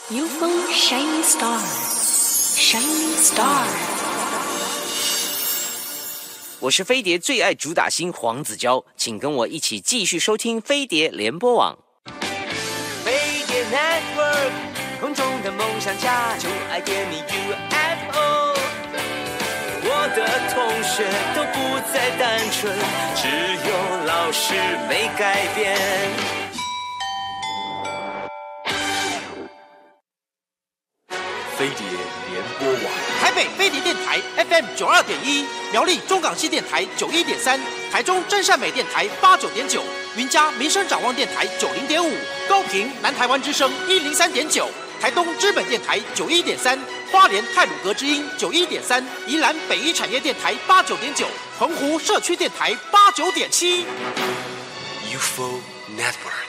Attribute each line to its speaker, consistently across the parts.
Speaker 1: UFO Shining Star Shining Star。
Speaker 2: 我是飞碟最爱主打星黄子佼，请跟我一起继续收听飞碟联播网。飞碟 Network， 空中的梦想家就爱点你 UFO。我的同学都不再单纯，只有老师没改变。
Speaker 3: 飞碟联播网，
Speaker 4: 台北飞碟电台 FM 92.1，苗栗中港西电台91.3，台中真善美电台89.9，云嘉民生展望电台90.5，高屏南台湾之声103.9，台东知本电台91.3，花莲太鲁阁之音91.3，宜兰北一产业电台89.9，澎湖社区电台89.7。
Speaker 3: UFO Network。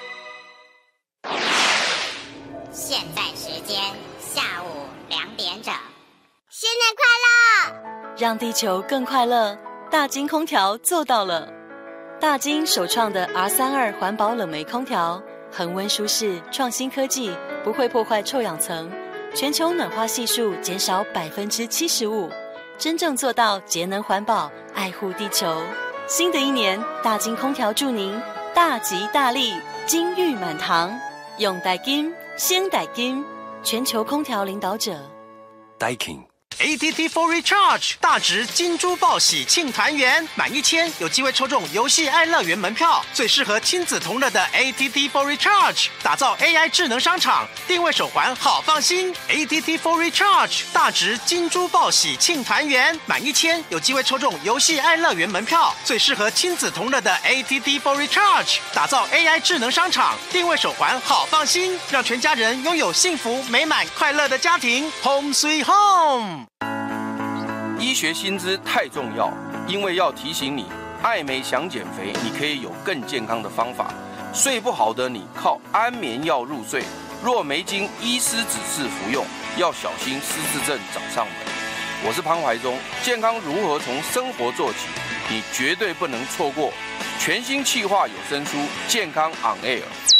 Speaker 5: 现在时间下午2点整，新年快乐！
Speaker 6: 让地球更快乐，大金空调做到了。大金首创的 R32 环保冷媒空调，恒温舒适，创新科技，不会破坏臭氧层，全球暖化系数减少75%，真正做到节能环保，爱护地球。新的一年，大金空调祝您大吉大利，金玉满堂，用大金，先大金。全球空调领导者
Speaker 3: Daikin。
Speaker 4: ATT for Recharge 大直金珠报喜庆团圆，满1000有机会抽中游戏爱乐园门票，最适合亲子同乐的 ATT for Recharge， 打造 AI 智能商场，定位手环好放心。ATT for Recharge 大直金珠报喜庆团圆，满1000有机会抽中游戏爱乐园门票，最适合亲子同乐的 ATT for Recharge， 打造 AI 智能商场，定位手环好放心，让全家人拥有幸福美满快乐的家庭。Home Sweet Home。
Speaker 7: 医学薪资太重要，因为要提醒你，艾美想减肥，你可以有更健康的方法。睡不好的你靠安眠药入睡，若没经医师指示服用，要小心失智症找上门。我是潘怀忠，健康如何从生活做起，你绝对不能错过全新企划有声书《健康 On Air》。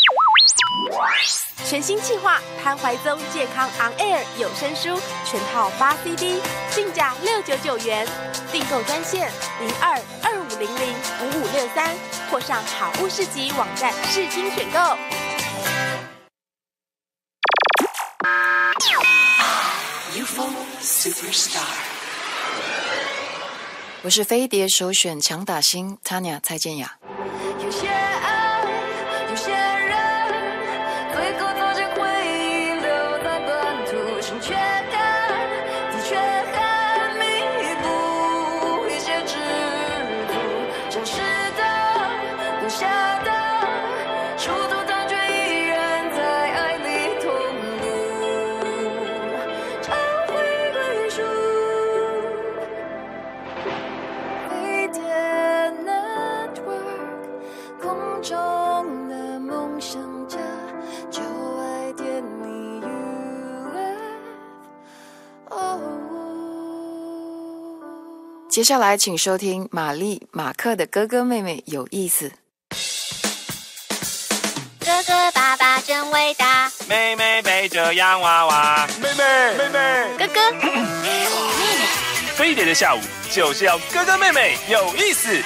Speaker 8: 全新企划潘怀宗健康 On Air 有声书全套8 CD， 定价699元，订购专线02-2500-5563，或上好物市集网站视听选购。
Speaker 1: UFO Superstar。
Speaker 9: 我是飞碟首选强打星 Tanya 蔡健雅。
Speaker 10: 有些爱，有些人，最后走进回忆，留在本土，心却感，的确很弥补一些制度，真实的，留下的，殊途同归，依然在爱里同路，找回归属。飞碟 Network， 空中的梦想家，就爱点你 UFO。
Speaker 9: 接下来请收听玛丽马克的哥哥妹妹有意思。
Speaker 5: 哥哥爸爸真伟大，
Speaker 11: 妹妹背着洋娃娃，妹妹，
Speaker 5: 哥哥
Speaker 11: 飞碟的下午就是要哥哥妹妹有意思。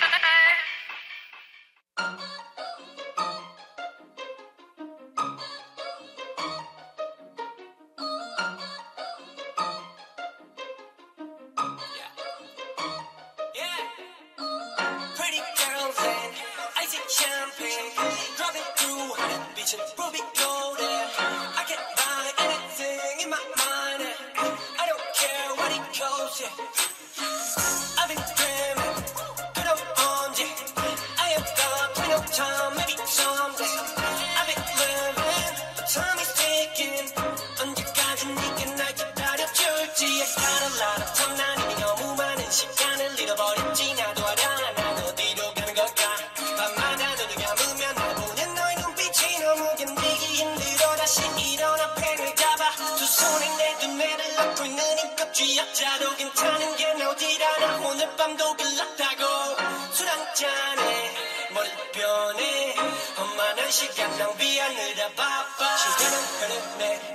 Speaker 12: 쥐약자도 괜찮은 게 어디라 나 오늘 밤도 글렀다고 술 한잔에 머리 변해 험한한 시간 낭비하느라 바빠 시간은 흐르네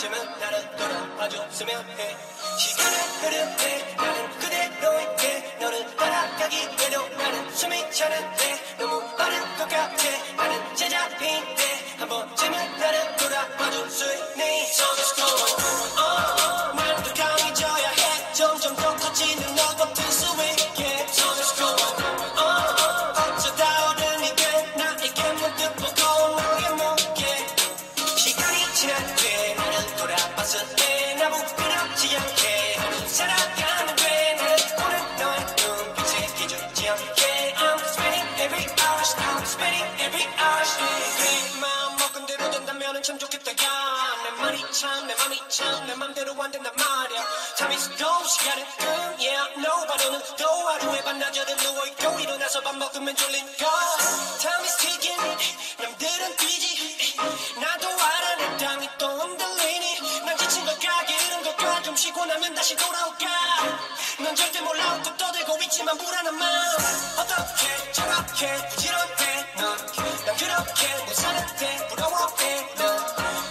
Speaker 12: 번쯤은 나를 돌아봐줬으면 해 시간은 흐르네 나는 그대로인데 너를 따라가기에도 나는 숨이 차는데 너무 빠른 것 같아 나는 제자리인데 한 번쯤은 나를 돌아봐줄 수 있니 So just go on 난 더 강해져야 해 점점 더 커지는 너 같은 수 있게 So just go on 어쩌다 어른이 돼 나에게 문득 보고 너의 목에 시간이 지날 때 나를 돌아봤을 때 나 부끄럽지 않게 하루 살아가는 돼 나를 보는 너의 눈빛에 기죽지 않게 I'm spending every hour I'm spending every hour 내 마음 먹은 대로 된다면은 참 좋겠다 내 말이 참 내 맘이 참 내 맘대로 안 된단 말이야 Time is go 시간은 끝 Yeah no 바로는 또 하루에 반나절은 누워있고 일어나서 밥 먹으면 졸린가 Time is ticking 남들은 뛰지 나도 알아 내 땀이 또 흔들리니 난 지친 걸까 게으른 걸까 좀 쉬고 나면 다시 돌아올까 난 절대 몰라 웃고 떠들고 있지만 불안한 마음 어떻게 정확해 부지런해 넌난 그렇게 못 사는데 부러워해 넌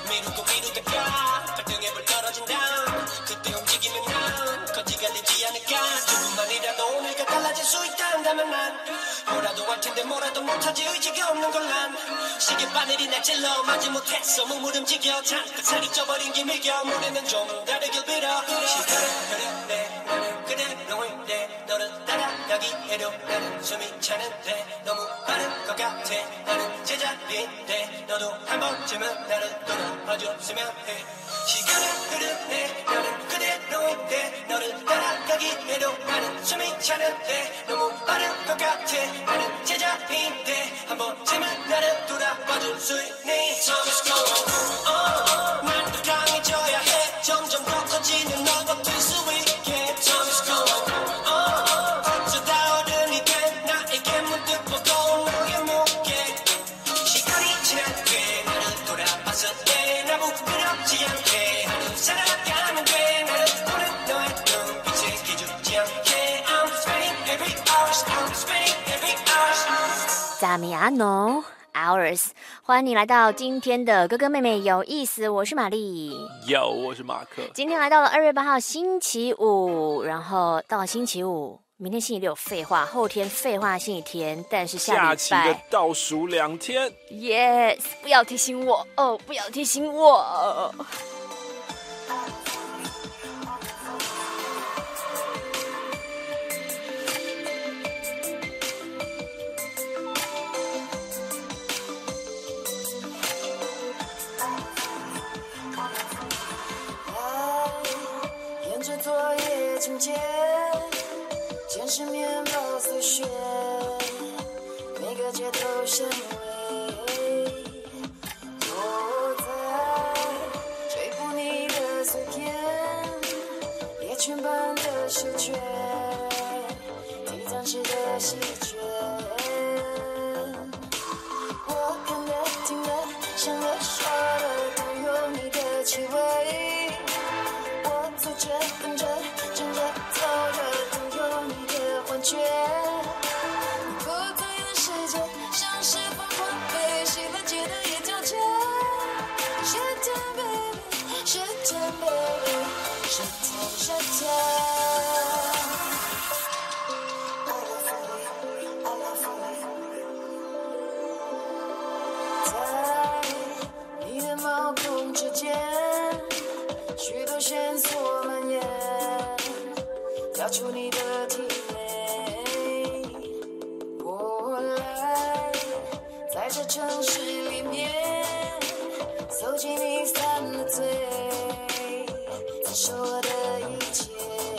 Speaker 12: 미루다가 발등에 불 떨어진다 그때 움직이면 난 거지가 되지 않을까 조금만이라도 오늘과 달라질 수 있다면 난 뭐라도 할 텐데 뭐라도 못하지 의지가 없는 걸 난 시계바늘이 날 찔러 맞지 못했어 몸을 움직여 잔뜩 살이 쪄버린 기밀겨 무대는 좀 다르길 빌어 시간은 흐르네 나는 그대로인데 너를 따라가기 해도 나는 숨이 차는데 너무 빠른 것 같아 나는 제자리인데 너도 한 번쯤은 나를 돌아봐줬으면 해 시간은 흐르네 나는 그대로인데 너를 따라가기 해도 나는 숨이 차는데 너무 빠른 것 같아 나는 제자리인데 한 번쯤은 나를 돌아봐줄 수 있니 So just go on 난 더 강해져야 해 점점 더 커지는 너 같은 수 있게 So just go on 어쩌다 어른이 돼 나에게 문득 보고 너의 목에 시간이 지날 때 나를 돌아봤을 때 나 부끄럽지 않게 하루 살아가면 돼 나를 보는 너의 눈빛에 기죽지 않게 I'm spending every hour I'm spending every hour
Speaker 5: 扎米阿农 Hours， 欢迎你来到今天的哥哥妹妹有意思，我是玛丽，
Speaker 11: 我是马克。
Speaker 5: 今天来到了2月8号星期五，然后到了星期五，明天星期六废话，后天废话星期天，但是下礼拜
Speaker 11: 假期的倒数2天
Speaker 5: ，Yes， 不要提醒我哦，不要提醒我。
Speaker 10: 沿着作业情节，见识面貌随学，每个街头巷尾，我在追捕你的碎片，猎犬般的嗅觉，提脏时的细菌。我看的、听的、想的、说的，都有你的气味。我走着、等着、站着、走着，都有你的幻觉。你不在的世界，像是疯狂被洗了街的一条街。是天 baby， 是天 baby， 是天是天。I love you， 在你的毛孔之间。许多线索蔓延，跳出你的体内。我来，在这城市里面，搜集你散的嘴，感受我的一切。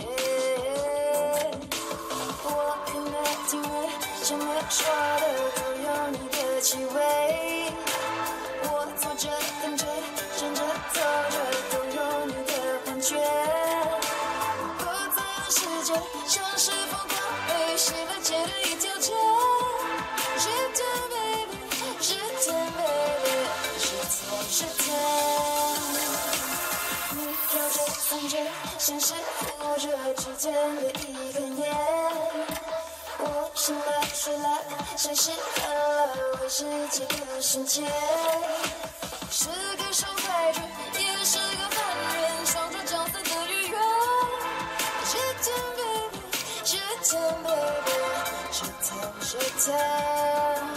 Speaker 10: 我看的、听的、想的、说的，都有你的气味。我坐着、等着、站着、走着，都有你的幻觉。不在的世界，像是疯狂被洗了街的一条街。是天 baby， 是天 baby， 是天是天。你飘着、散着，像是火热之间的一根烟。我醒了、睡了，像是看了威士忌的瞬间。是个受害者，也是个犯 time, baby. Showtime.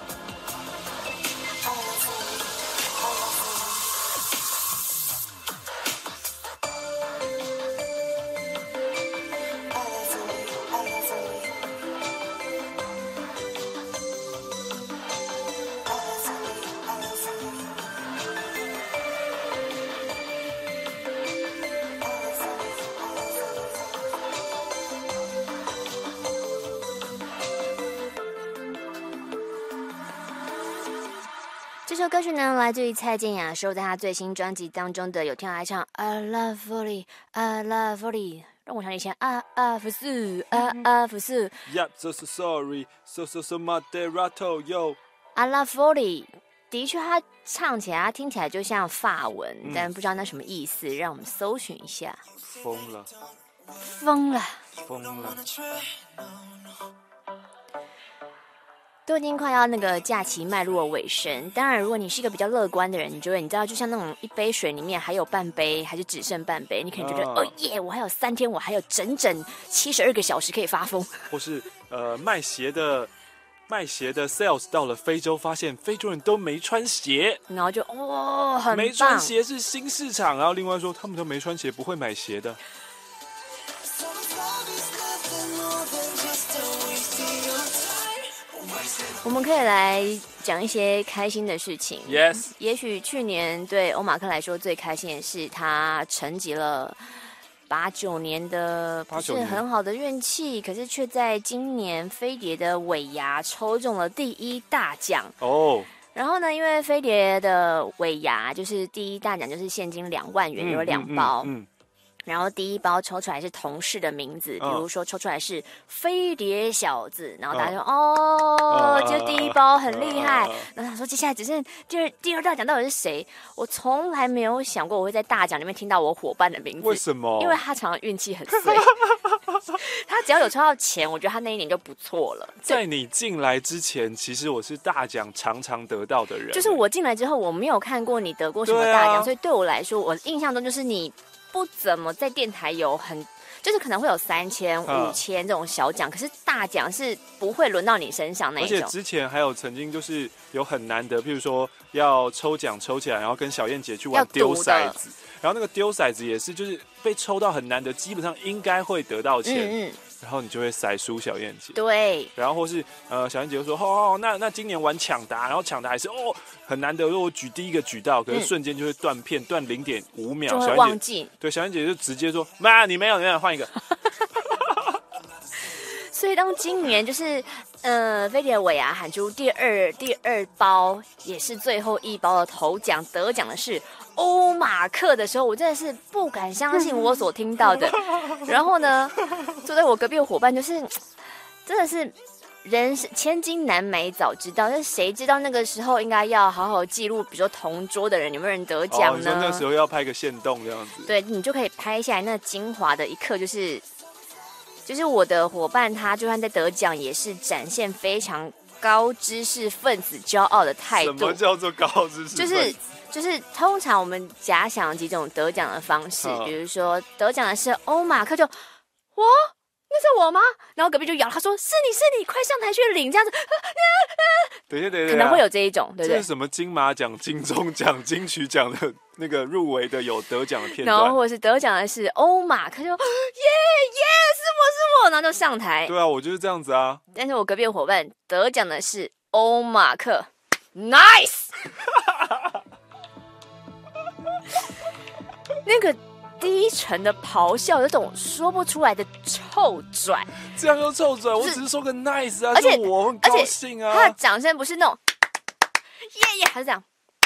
Speaker 5: 这首歌曲呢，来自于蔡健雅收在她最新专辑当中的，有听到来唱 I love Folly, I love Folly， 让我想起以前不是不是
Speaker 13: Yep, so sorry, so moderato yo.
Speaker 5: I love Folly， 的确，它唱起来，它听起来就像法文，但不知道那什么意思，让我们搜寻一下。
Speaker 13: 疯了，
Speaker 5: 疯了，
Speaker 13: 疯了。
Speaker 5: 都已经快要那个假期迈入了尾声，当然，如果你是一个比较乐观的人，你就会你知道，就像那种一杯水里面还有半杯，还是只剩半杯，你可能觉得哦耶，我还有3天，我还有整整72个小时可以发疯。
Speaker 13: 或是卖鞋的 sales 到了非洲，发现非洲人都没穿鞋，
Speaker 5: 然后就很棒，
Speaker 13: 没穿鞋是新市场，然后另外说他们都没穿鞋，不会买鞋的。
Speaker 5: 我们可以来讲一些开心的事情。
Speaker 13: Yes，
Speaker 5: 也许去年对欧马克来说最开心的是他沉寂了8、9年的不是很好的运气，可是却在今年飞碟的尾牙抽中了第1大奖
Speaker 13: 哦。
Speaker 5: 然后呢，因为飞碟的尾牙就是第1大奖就是现金2万元，有2包。然后第1包抽出来是同事的名字，比如说抽出来是飞碟小子，然后大家就就第1包很厉害。然后他说接下来只剩第二大奖到底是谁？我从来没有想过我会在大奖里面听到我伙伴的名字。
Speaker 13: 为什么？
Speaker 5: 因为他常常运气很衰，他只要有抽到钱，我觉得他那一年就不错了。
Speaker 13: 在你进来之前，其实我是大奖常常得到的人。
Speaker 5: 就是我进来之后，我没有看过你得过什么大奖，所以对我来说，我印象中就是你不怎么在电台有就是可能会有3000、5000这种小奖，可是大奖是不会轮到你身上那一种。
Speaker 13: 而且之前还有曾经就是有很难得，譬如说要抽奖抽起来，然后跟小燕姐去玩丢骰子，然后那个丢骰子也是就是被抽到很难得，基本上应该会得到钱。然后你就会塞输小燕姐，
Speaker 5: 对，
Speaker 13: 然后或是小燕姐就说那今年玩抢答，然后抢答还是很难得，如果我举第1个举到，可是瞬间就会断片，断0.5秒，
Speaker 5: 就会忘记。
Speaker 13: 对，小燕姐就直接说妈，你没有，换一个。
Speaker 5: 所以当今年就是飞碟尾牙喊出第二包，也是最后1包的头奖得奖的是欧马克的时候，我真的是不敢相信我所听到的。然后呢，坐在我隔壁的伙伴就是真的是人千金难买早知道，但是谁知道那个时候应该要好好记录，比如说同桌的人有没有人得奖呢？
Speaker 13: 你说那时候要拍个限动这样子，
Speaker 5: 对，你就可以拍下来那精华的一刻，就是我的伙伴他就算在得奖，也是展现非常高知识分子骄傲的态度。
Speaker 13: 什么叫做高知识分子？
Speaker 5: 就是通常我们假想几种得奖的方式，比如说得奖的是欧马克，就我那是我吗？然后隔壁就摇，他说是你，快上台去领这样子。
Speaker 13: 等一下，
Speaker 5: 可能会有这一种，对不对？
Speaker 13: 这是什么金马奖、金钟奖、金曲奖的那个入围的有得奖的片段，
Speaker 5: 然后或者是得奖的是欧马克，就耶，是我，然后就上台。
Speaker 13: 对啊，我就是这样子啊。
Speaker 5: 但是我隔壁的伙伴得奖的是欧马克 ，nice。那个低沉的咆哮，有种说不出来的臭拽。
Speaker 13: 这样又臭拽，我只是说个 nice 啊，
Speaker 5: 而且
Speaker 13: 我很高兴啊。
Speaker 5: 他的掌声不是那种耶，还是这样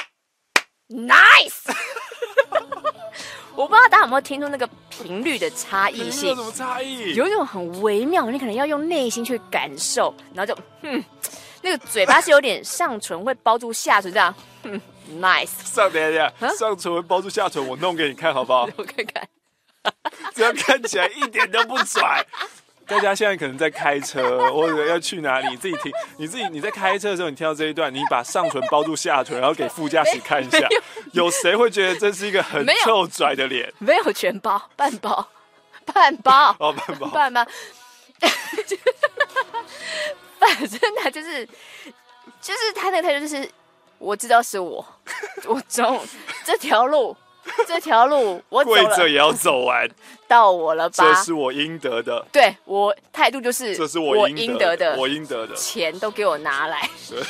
Speaker 5: nice。我不知道大家有没有听出那个频率的差异性？
Speaker 13: 有什么差异？
Speaker 5: 有一种很微妙，你可能要用内心去感受，然后就那个嘴巴是有点上唇会包住下唇这样，nice。
Speaker 13: 等一下，上唇会包住下唇，我弄给你看好不好？
Speaker 5: 我看看，
Speaker 13: 这样看起来一点都不拽。大家现在可能在开车，或者要去哪里，你自己听，你在开车的时候，你听到这一段，你把上唇包住下唇，然后给副驾驶看一下，有谁会觉得这是一个很臭拽的脸？
Speaker 5: 没有全包，半包。
Speaker 13: 哦，半包。
Speaker 5: 反正他就是他那个态度就是，我知道是我中这条路我走了，
Speaker 13: 跪着也要走完，
Speaker 5: 到我了吧？
Speaker 13: 这是我应得的。
Speaker 5: 对我态度就是，
Speaker 13: 这是我应得的，
Speaker 5: 我应得的，钱都给我拿来。
Speaker 13: 对。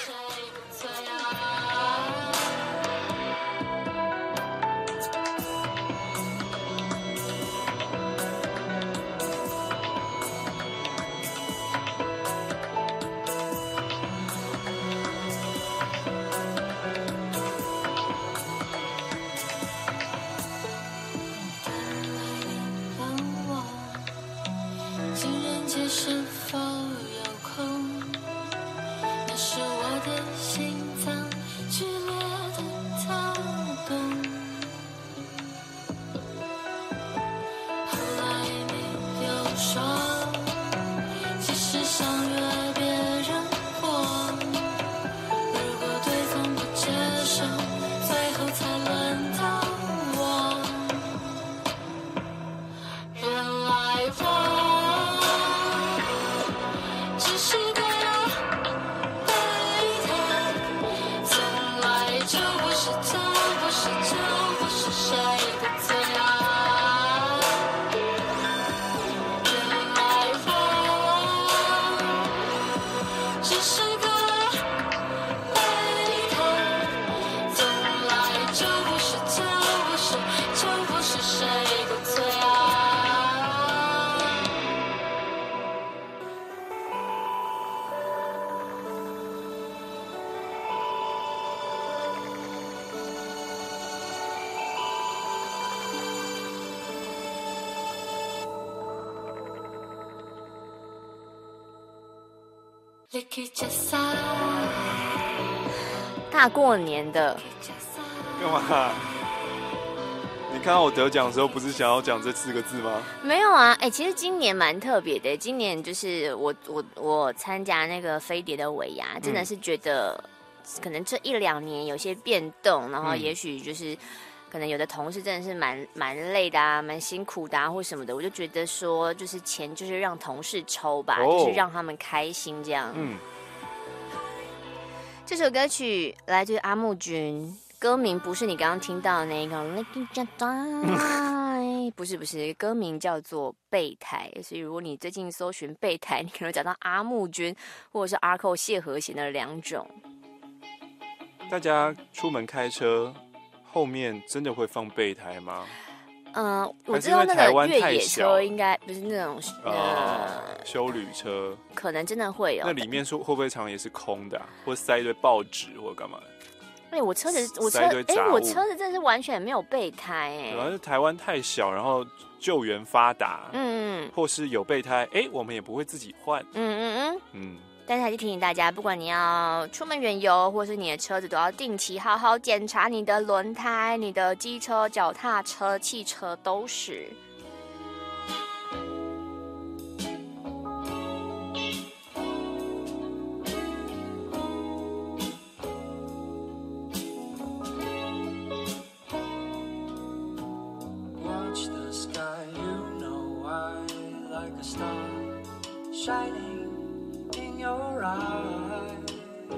Speaker 5: 大过年的
Speaker 13: 干嘛？你看到我得奖的时候，不是想要讲这4个字吗？
Speaker 5: 没有啊，其实今年蛮特别的。今年就是我参加那个飞碟的尾牙，真的是觉得可能这1-2年有些变动，然后也许就是可能有的同事真的是蛮累的啊，蛮辛苦的啊，或什么的。我就觉得说，就是钱就是让同事抽吧，就是让他们开心这样。这首歌曲来自阿木君，歌名不是你刚刚听到的那个 Lucky Die， 不是，歌名叫做备胎。所以如果你最近搜寻备胎，你可能会找到阿木君或者是阿寇谢和弦的2种。
Speaker 13: 大家出门开车后面真的会放备胎吗？
Speaker 5: 我知道那个越野车应该不是那种
Speaker 13: 休旅车，
Speaker 5: 可能真的会有。
Speaker 13: 那里面说会不会常也是空的，或塞一堆报纸或干嘛？
Speaker 5: 我车子真的是完全没有备胎主
Speaker 13: 要是台湾太小，然后救援发达，或是有备胎，我们也不会自己换，
Speaker 5: 但是还是提醒大家，不管你要出门远游，或是你的车子，都要定期好好检查你的轮胎、你的机车、脚踏车、汽车都是。
Speaker 12: Watch the sky, you know I like a star shining.In your eyes,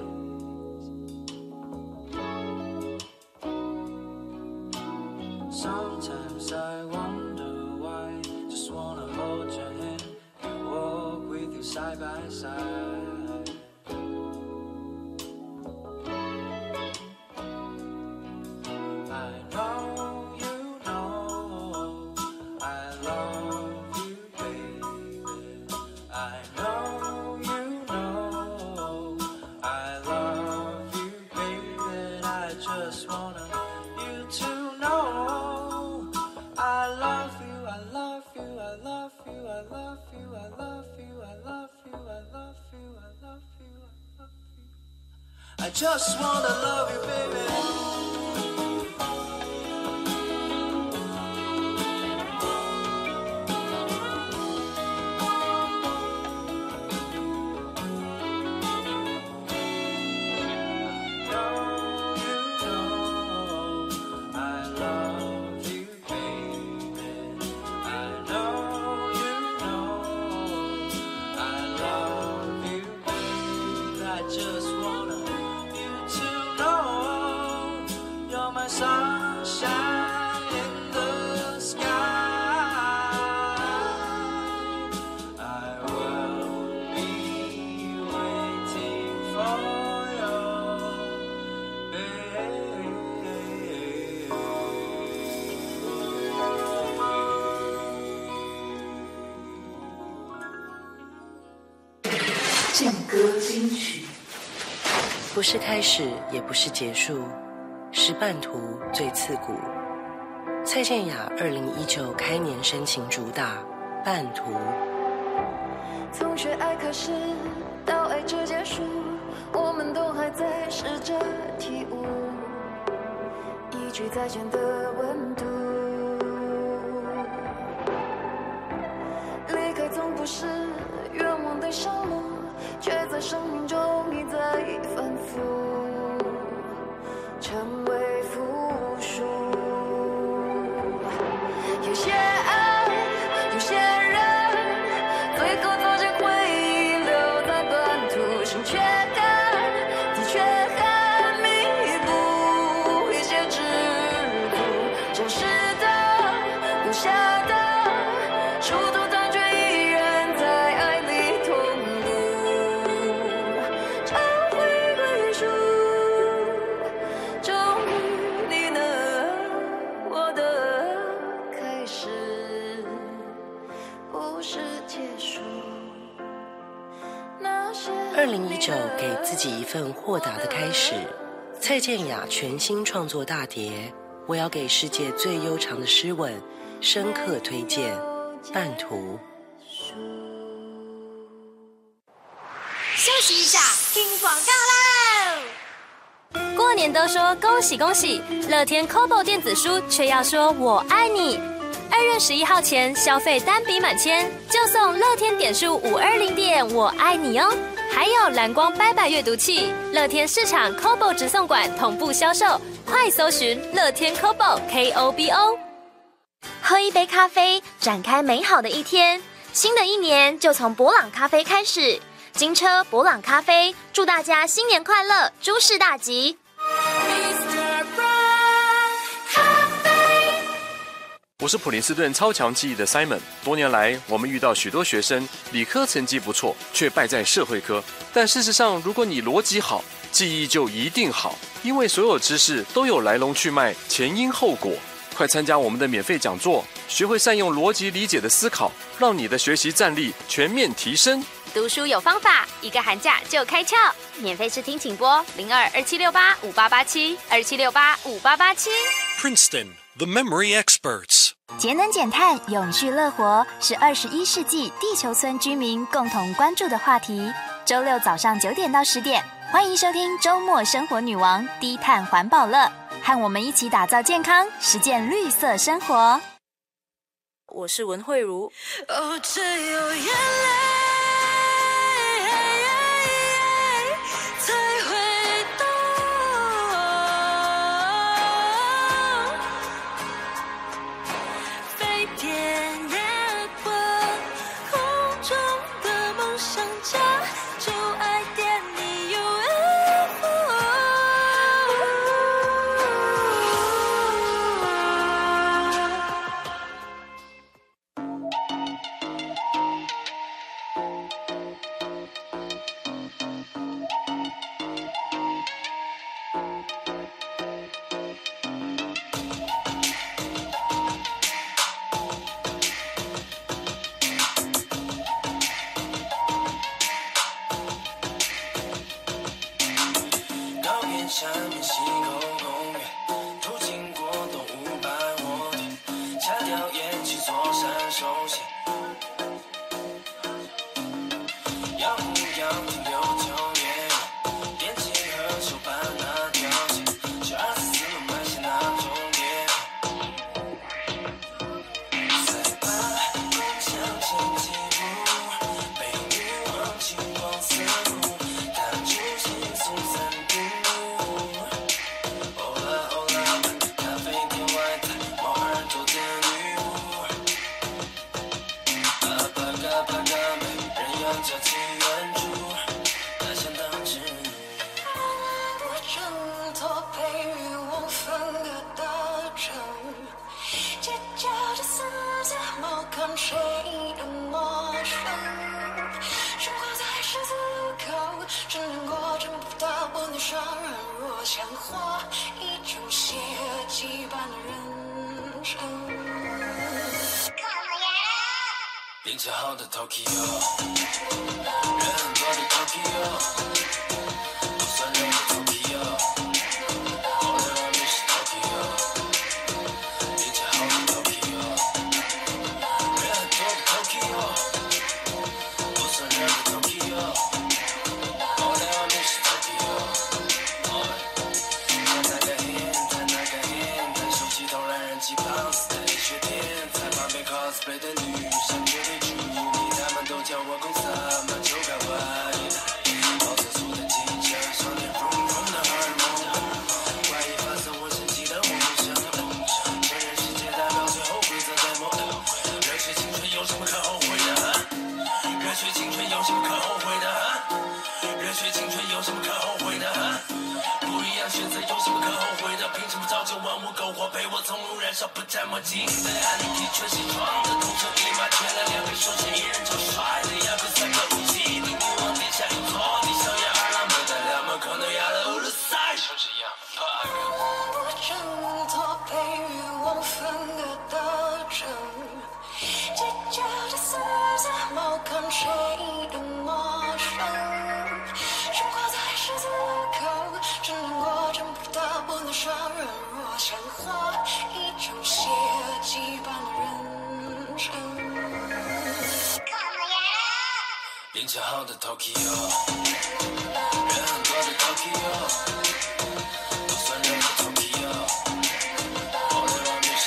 Speaker 12: sometimes I wonder why. Just wanna hold your hand and walk with you side by side. I know you know I love you, baby. I know.Just wanna you to know I love you, I love you, I love you, I love you, I love you, I love you, I love you, I love you, I love you. I just wanna love you, baby. just wanna you to know you're my sunshine in the sky. I will be waiting for you, babe.
Speaker 1: 劲歌金曲，
Speaker 14: 不是开始，也不是结束，是半途最刺骨。蔡健雅2019开年深情主打《半途》。
Speaker 10: 从学爱开始到爱至结束，我们都还在试着体悟一句再见的温度。离开总不是愿望的上路，却在生命中一再反复，成为负数。有些爱，有些人，最后做些回忆留在半途，心却干，的确很弥补一些知足，真实的，留下的，殊途同却依然在爱里同路，找回归属，终于你呢，我的开始不是结束。
Speaker 14: 2019给自己一份豁达的开始，蔡健雅全新创作大碟，我要给世界最悠长的诗吻深刻推荐《半途》。
Speaker 5: 休息一下，听广告喽！过年都说恭喜恭喜，乐天 Kobo 电子书却要说我爱你。2月11号前消费单笔满千，就送乐天点数520点我爱你哦！还有蓝光白百阅读器，乐天市场 Kobo 直送馆同步销售，快搜寻乐天 Kobo KOBO。喝一杯咖啡，展开美好的一天。新的一年就从伯朗咖啡开始，金车伯朗咖啡祝大家新年快乐，诸事大吉。
Speaker 11: 我是普林斯顿超强记忆的 Simon。多年来，我们遇到许多学生理科成绩不错，却败在社会科。但事实上，如果你逻辑好，记忆就一定好，因为所有知识都有来龙去脉、前因后果。快参加我们的免费讲座，学会善用逻辑理解的思考，让你的学习战力全面提升。
Speaker 5: 读书有方法，一个寒假就开窍。免费试听请拨0227685887 27685887。
Speaker 15: Princeton, the memory experts.
Speaker 16: 节能减碳、永续乐活是21世纪地球村居民共同关注的话题。周六早上9点到10点，欢迎收听周末生活女王低碳环保乐，和我们一起打造健康，实践绿色生活。
Speaker 6: 我是文慧茹。
Speaker 10: 哦，只有眼泪才会懂，飞碟 Network 空中的梦想家，就爱点你 UFO。
Speaker 12: 高原下面溪口公园，途经过动物百货店，掐掉烟气坐山手线，要不要停留9年？电器和手办那条线，去24路买些那种店。再把梦想前几步，被欲望金光刺骨，弹出心松散度。欧啦欧啦，咖啡店外台，猫耳朵的女巫。嘎巴嘎巴嘎，没人要交际援助，大象当指
Speaker 10: 伤人，若像花一种血迹般的人生。
Speaker 12: 凌晨后的 Tokyo， 人很多的 Tokyo， 不算人的 Tokyo， 我的外面是 Tokyo。凌晨后的 Tokyo， 人很多的 Tokyo， 不算人的 Tokyo， 我的外面是 Tokyo。他那个 hand， 他那个 hand， 在手机头让人气胖死的医学店，在旁边 cosplay 的女生绝对。都叫我公司嘛就该歪，跑车速的汽车，少年疯狂的荷尔蒙，怀疑发生我神奇的梦想，真人世界代表最后规则在梦，热血青春有什么可后悔的？热血青春有什么可后悔的？热血青春有什么可后悔的？不一样选择有什么可后悔的？凭什么造就万物篝火陪我从容燃烧不沾墨镜的案例提全西装的同城一马全了两个手牵一人超帅的亚克三个武器令你往地下一坐地上呀二郎们的两门可能压了乌鲁塞就这样
Speaker 10: 我挣脱被欲望分割的针，计较的死在猫看谁的陌生，生活在十字路口，真难过真不得不能伤人，若像花一种血迹般的人生。
Speaker 12: 凌晨后的 Tokyo， 人很多的 Tokyo， 不算人的 Tokyo， 我的外面是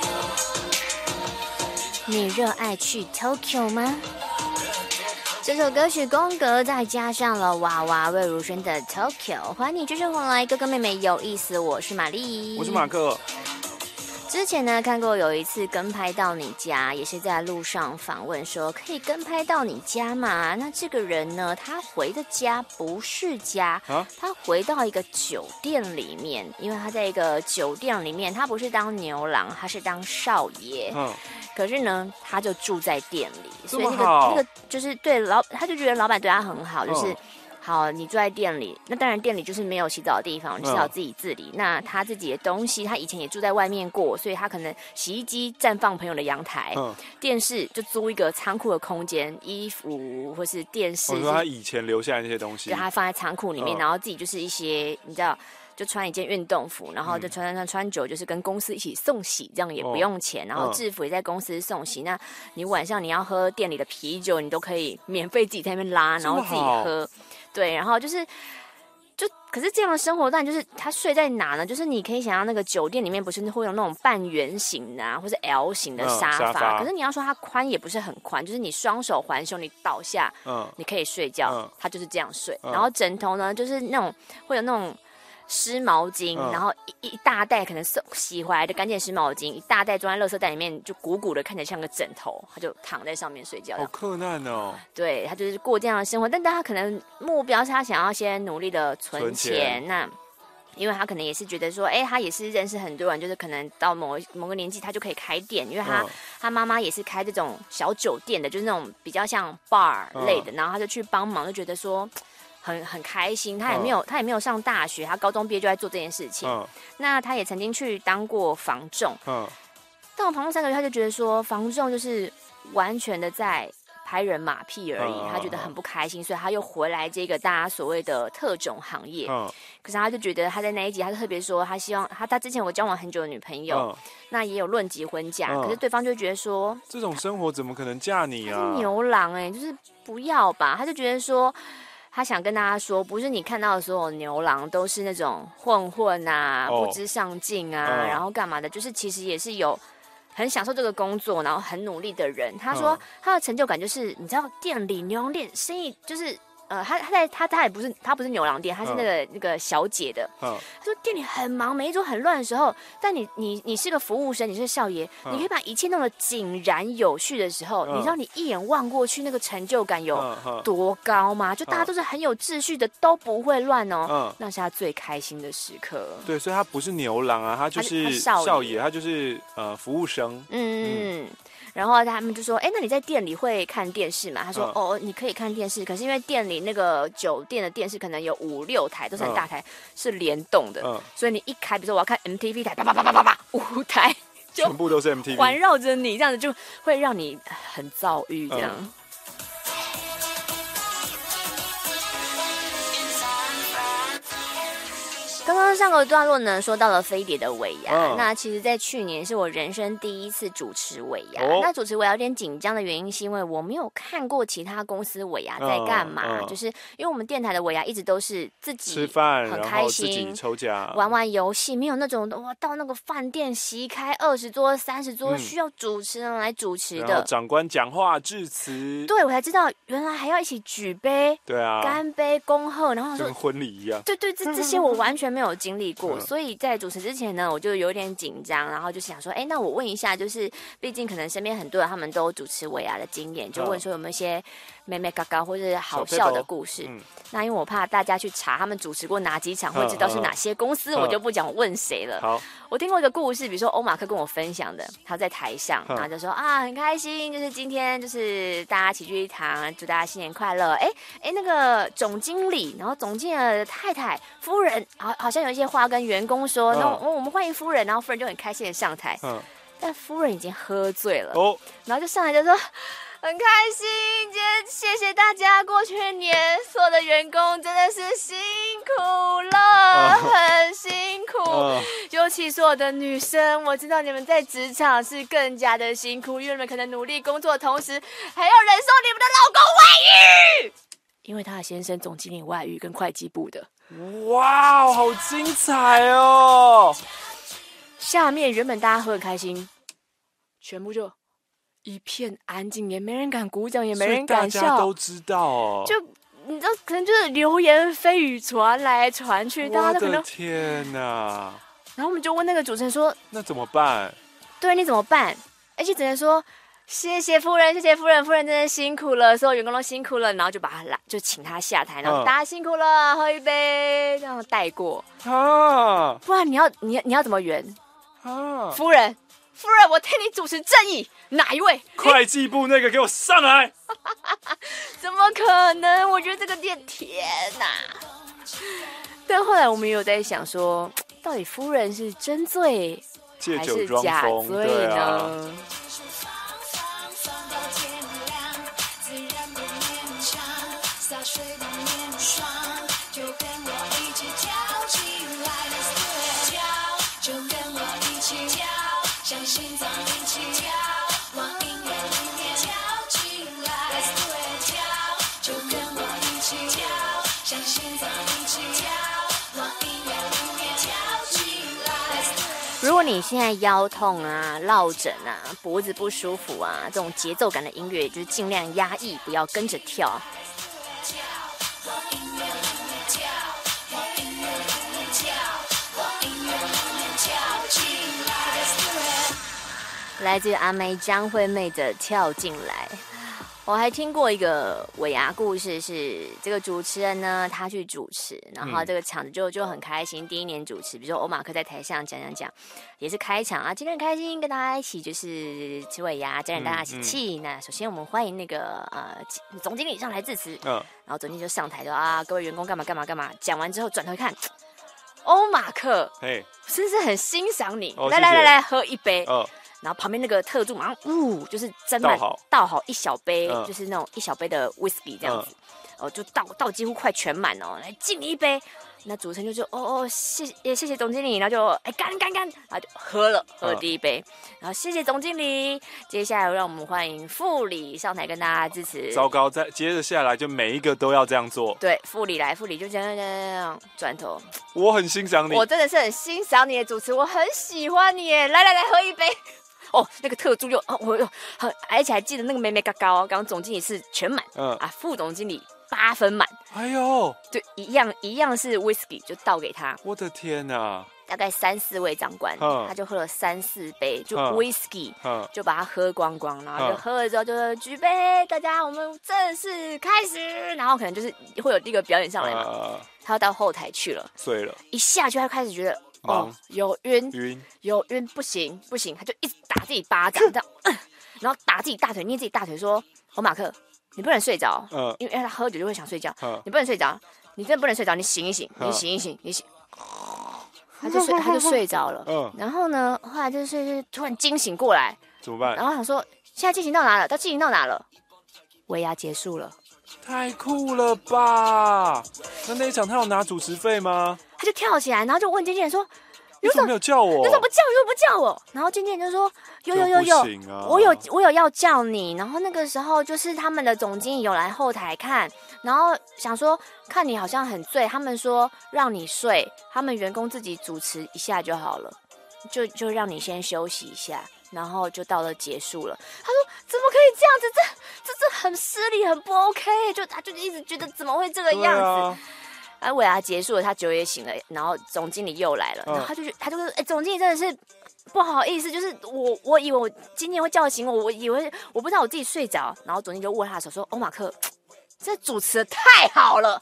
Speaker 12: Tokyo。
Speaker 5: 你热爱去 Tokyo 吗？这首歌曲宫格再加上了娃娃魏如萱的 Tokyo， 欢迎你继续回来，哥哥妹妹有意思，我是玛丽，
Speaker 13: 我是马克。
Speaker 5: 之前呢看过有一次跟拍到你家，也是在路上访问说可以跟拍到你家吗？那这个人呢，他回的家不是家，他回到一个酒店里面，因为他在一个酒店里面，他不是当牛郎，他是当少爷。可是呢，他就住在店里，所以那个就是对他就觉得老板对他很好，就是好，你住在店里，那当然店里就是没有洗澡的地方，你只好自己自理。那他自己的东西，他以前也住在外面过，所以他可能洗衣机暂放朋友的阳台，电视就租一个仓库的空间，衣服或是电视。
Speaker 13: 我说他以前留下来那些东西，
Speaker 5: 就他放在仓库里面，然后自己就是一些你知道。就穿一件运动服，然后就穿久，就是跟公司一起送洗，这样也不用钱。然后制服也在公司送洗。那你晚上你要喝店里的啤酒，你都可以免费自己在那边拉，然后自己喝。对，然后可是这样的生活，当然就是他睡在哪呢？就是你可以想象那个酒店里面不是会有那种半圆形的或是 L 型的沙发，可是你要说它宽也不是很宽，就是你双手环胸，你倒下，你可以睡觉，他就是这样睡。然后枕头呢，就是那种会有那种。湿毛巾，然后一大袋可能洗回来的干净湿毛巾，一大袋装在垃圾袋里面，就鼓鼓的，看起来像个枕头，他就躺在上面睡觉。
Speaker 13: 好困难哦。
Speaker 5: 对，他就是过这样的生活，但他可能目标是他想要先努力的存钱。那因为他可能也是觉得说，他也是认识很多人，就是可能到某个年纪他就可以开店，因为他妈妈也是开这种小酒店的，就是那种比较像 bar 类的，然后他就去帮忙，就觉得说。很开心，他也没有上大学，他高中毕业就在做这件事情。那他也曾经去当过房仲。当了房仲3个月，他就觉得说房仲就是完全的在拍人马屁而已，他觉得很不开心，所以他又回来这个大家所谓的特种行业。可是他就觉得他在那一集，他就特别说，他希望他之前有交往很久的女朋友，那也有论及婚嫁，可是对方就觉得说，
Speaker 13: 这种生活怎么可能嫁你啊？
Speaker 5: 他是牛郎就是不要吧，他就觉得说。他想跟大家说，不是你看到的所有牛郎都是那种混啊，不知上进啊，然后干嘛的，就是其实也是有很享受这个工作，然后很努力的人。他说他的成就感就是，你知道店里牛郎店生意就是。他也不是牛郎店，他是那个小姐的。他说店里很忙，每一桌很乱的时候，但你是个服务生，你是少爷，你可以把一切弄得井然有序的时候，你知道你一眼望过去那个成就感有多高吗？就大家都是很有秩序的，都不会乱哦。那是他最开心的时刻。
Speaker 13: 对，所以他不是牛郎啊，他就是少爷，他就是服务生。
Speaker 5: 然后他们就说，哎，那你在店里会看电视吗？他说，哦，你可以看电视，可是因为店里那个酒店的电视可能有5、6台，都是很大台，是联动的，所以你一开，比如说我要看 MTV 台，啪啪啪啪啪啪，5台，
Speaker 13: 全部都是 MTV，
Speaker 5: 环绕着你，这样子就会让你很躁郁，这样。刚刚上个段落呢，说到了飞碟的尾牙。那其实，在去年是我人生第一次主持尾牙。那主持尾牙有点紧张的原因，是因为我没有看过其他公司尾牙在干嘛。就是因为我们电台的尾牙一直都是自己
Speaker 13: 吃饭，
Speaker 5: 很开心，
Speaker 13: 然后自己抽奖，
Speaker 5: 玩游戏，没有那种哇到那个饭店席开20桌、30桌需要主持人来主持的。
Speaker 13: 然后长官讲话致辞。
Speaker 5: 对，我才知道原来还要一起举杯，
Speaker 13: 对啊，
Speaker 5: 干杯恭贺，然后说
Speaker 13: 跟婚礼一样。
Speaker 5: 对，这些我完全没有经历过。所以在主持之前呢，我就有点紧张，然后就想说，哎，那我问一下，就是毕竟可能身边很多人他们都主持尾牙的经验，就问说有没有一些妹妹嘎嘎或者好笑的故事。那因为我怕大家去查他们主持过哪几场，会知道是哪些公司，我就不讲问谁了。
Speaker 13: 好，
Speaker 5: 我听过一个故事，比如说欧马克跟我分享的，他在台上，然后就说啊很开心，就是今天就是大家齐聚一堂，祝大家新年快乐。哎，那个总经理，然后总经理的太太、夫人，好像有一些话跟员工说，那我们欢迎夫人，然后夫人就很开心的上台，但夫人已经喝醉了，然后就上来就说。很开心，今天谢谢大家，过去年所有的员工真的是辛苦了，很辛苦，尤其所有的女生，我知道你们在职场是更加的辛苦，因为你们可能努力工作的同时，还要忍受你们的老公外遇，因为他的先生总经理外遇跟会计部的。
Speaker 13: 哇，好精彩哦！
Speaker 5: 下面原本大家喝很开心，全部就一片安静，也没人敢鼓掌，也没人敢笑。
Speaker 13: 大家都知道哦，
Speaker 5: 就你知道，可能就是流言蜚语传来传去，大家都可能。
Speaker 13: 我的天哪！
Speaker 5: 然后我们就问那个主持人说：“
Speaker 13: 那怎么办？”
Speaker 5: 对，你怎么办？而且只能说谢谢夫人，谢谢夫人，夫人真的辛苦了，所有员工都辛苦了，然后就把他就请他下台，然后大家辛苦了，喝一杯，这样带过啊。不然你要怎么圆啊？夫人，我替你主持正义，哪一位？
Speaker 13: 会计部那个给我上来！
Speaker 5: 怎么可能？我觉得这个店，天哪！但后来我们也有在想说，到底夫人是真醉还是假醉呢？如果你现在腰痛啊、落枕啊、脖子不舒服啊，这种节奏感的音乐就是尽量压抑，不要跟着跳。来自阿妹张惠妹的《跳进来》。我还听过一个尾牙故事，是这个主持人呢，他去主持，然后这个场子就很开心。第一年主持，比如说欧马克在台上讲，也是开场啊，今天很开心跟大家一起就是吃尾牙，沾染大家喜气。那首先我们欢迎那个总经理上台致辞，然后总经理就上台说啊，各位员工干嘛干嘛干嘛。讲完之后转头一看，欧马克，真是很欣赏你，来喝一杯。然后旁边那个特助马上就是斟满倒好一小杯，就是那种一小杯的 whisky 这样子，就倒几乎快全满哦，来敬你一杯。那主持人就说谢谢总经理，然后就干，然后就喝了第一杯，然后谢谢总经理。接下来让我们欢迎副理上台跟大家致辞。
Speaker 13: 糟糕，再接着下来就每一个都要这样做。
Speaker 5: 对，副理就这样转头。
Speaker 13: 我很欣赏你，
Speaker 5: 我真的是很欣赏你的主持，我很喜欢你耶，来喝一杯。那个特助而且还记得那个妹妹刚刚总经理是全满，副总经理8分满。
Speaker 13: 哎呦，
Speaker 5: 对，一样是 whisky 就倒给他。
Speaker 13: 我的天哪！
Speaker 5: 大概3、4位长官，他就喝了3、4杯，就 whisky，就把它喝光光，然后就喝了之后就举杯，大家我们正式开始，然后可能就是会有第一个表演上来嘛，他要到后台去了，
Speaker 13: 睡了，
Speaker 5: 一下去他开始觉得。有晕，不行，他就一直打自己巴掌，这样， 然后打自己大腿，捏自己大腿说：“欧马克，你不能睡着，因为他喝酒就会想睡觉，你不能睡着，你真的不能睡着，你醒一醒，你醒一醒，你醒。”他就睡着了。然后呢，后来就是突然惊醒过来，
Speaker 13: 怎么办？
Speaker 5: 然后想说现在进行到哪了？他进行到哪了？尾牙结束了，
Speaker 13: 太酷了吧！那一场他有拿主持费吗？
Speaker 5: 他就跳起来，然后就问经纪人说：“
Speaker 13: 你怎么没有叫我？
Speaker 5: 你怎么不叫？你怎么不叫我？”然后经纪人就说：“有，我有要叫你。”然后那个时候就是他们的总经理有来后台看，然后想说看你好像很醉，他们说让你睡，他们员工自己主持一下就好了，就让你先休息一下，然后就到了结束了。他说怎么可以这样子？这很失礼，很不 OK。他就一直觉得怎么会这个样子？尾牙结束了，他酒也醒了，然后总经理又来了，然后他就说：“总经理真的是不好意思，就是我以为我今天会叫醒我以为我不知道我自己睡着。”然后总经理就握他的手说：“欧马克，这主持的太好了。”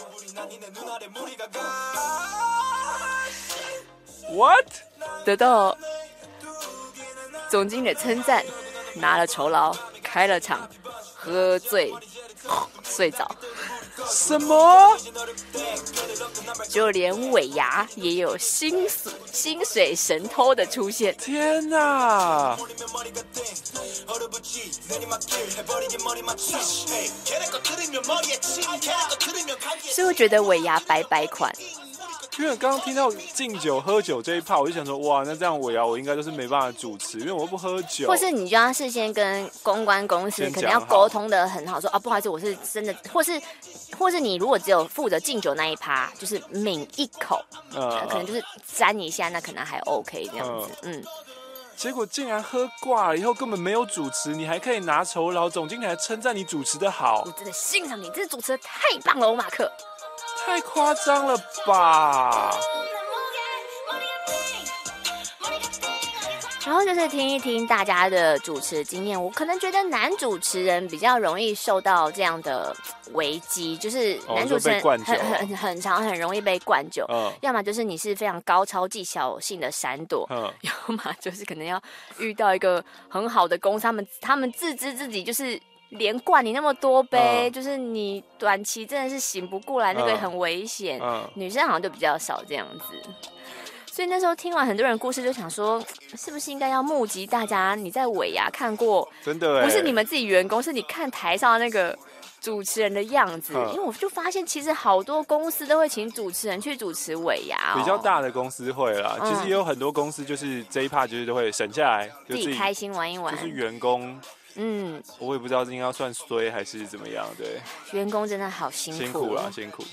Speaker 13: What？
Speaker 5: 得到总经理的称赞，拿了酬劳，开了场，喝醉，睡着。
Speaker 13: 什么？
Speaker 5: 就连尾牙也有薪水神偷的出现。
Speaker 13: 天哪！
Speaker 5: 所以我觉得尾牙百款。
Speaker 13: 因为刚刚听到敬酒喝酒这一趴，我就想说，哇，那这样尾牙我应该就是没办法主持，因为我又不喝酒。
Speaker 5: 或是你就要事先跟公关公司可能要沟通的很好，说啊，不好意思，我是真的，或是你如果只有负责敬酒那一趴，就是抿一口，可能就是沾一下，那可能还 OK 这样子，
Speaker 13: 结果竟然喝挂了以后根本没有主持，你还可以拿酬劳，总经理还称赞你主持的好。
Speaker 5: 我真的欣赏你，这主持的太棒了，欧马克。
Speaker 13: 太夸张了吧！
Speaker 5: 然后就是听一听大家的主持经验，我可能觉得男主持人比较容易受到这样的危机，就是男主持人很常很容易被灌酒，要么就是你是非常高超技巧性的闪躲，要么就是可能要遇到一个很好的公司，他们自知自己就是连灌你那么多杯，就是你短期真的是醒不过来，那个很危险。女生好像就比较少这样子。所以那时候听完很多人的故事，就想说，是不是应该要募集大家？你在尾牙看过，
Speaker 13: 真的
Speaker 5: 不是你们自己员工，是你看台上的那个主持人的样子。因为我就发现，其实好多公司都会请主持人去主持尾牙，
Speaker 13: 比较大的公司会啦。其实也有很多公司就是这一趴就是都会省下来，
Speaker 5: 自己开心玩一玩，
Speaker 13: 就是员工。我也不知道应该要算衰还是怎么样，对。
Speaker 5: 员工真的好辛苦，
Speaker 13: 辛苦啦，辛苦。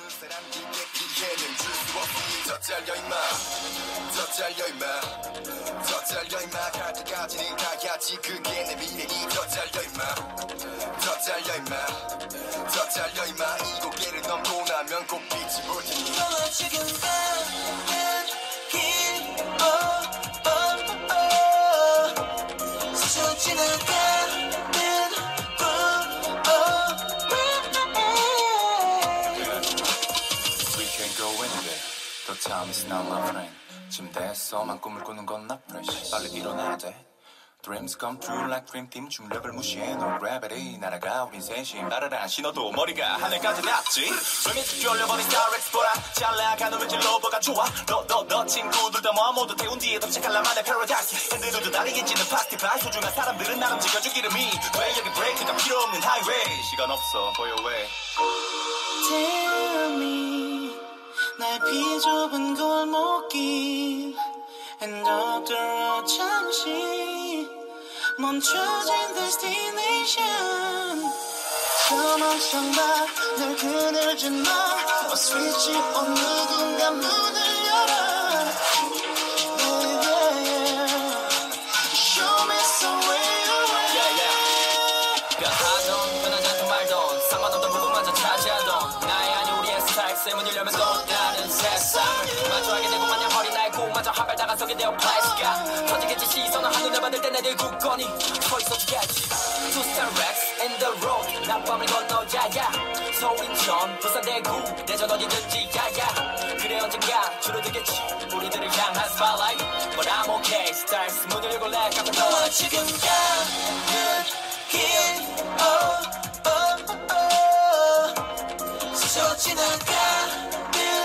Speaker 17: Time is not my friend. 침대에서만 꿈을 꾸는 건 not fresh. 빨리 일어나야 돼. Dreams come true like dream team. 중력을 무시해 no gravity. 날아가 우린 셋이 나르란 신호도 머리가 하늘까지 닿지. Remix 졸려버린 Star Explorer. 잘 나가는 왠지 로버가 좋아. 너 친구들 다 모아 모두 태운 뒤에 도착할 나만의 paradise. 핸들도 다리에 찌는 파스티 파이. 소중한 사람들은 나름 지켜준 기름이. 왜 여기 브레이크가 필요 없는 하이웨이. 시간 없어 boy away.
Speaker 18: Tell me. 넓이 좁은 골목길 엔더들어 잠시 멈춰진 destination 저 멍청봐 늘 그늘지 마 스위치 on 누군가 문을 열어 Show me some way 변하던 변하지 않던 말던 상관없던 부분마저 차지하던 나의 아니 우리의 스타일 쌤은 열려면 또 다른 세상을 마주하게 되고 마냥 허리 날고 마저 한 발 다가서게 되어 플래시가 터지겠지 시선을 한눈에 받을 때 내들 굳건히 서있어주겠지 Two star racks in the road 낮밤을 건너자야 서울인천 부산 대구 대전 어디든지 야야 그래 언젠가 줄어들겠지 우리들을 향한 spotlight but I'm okay. Stars 못 열고 like I'm 너와 지금 가는 길 스쳐 지나가는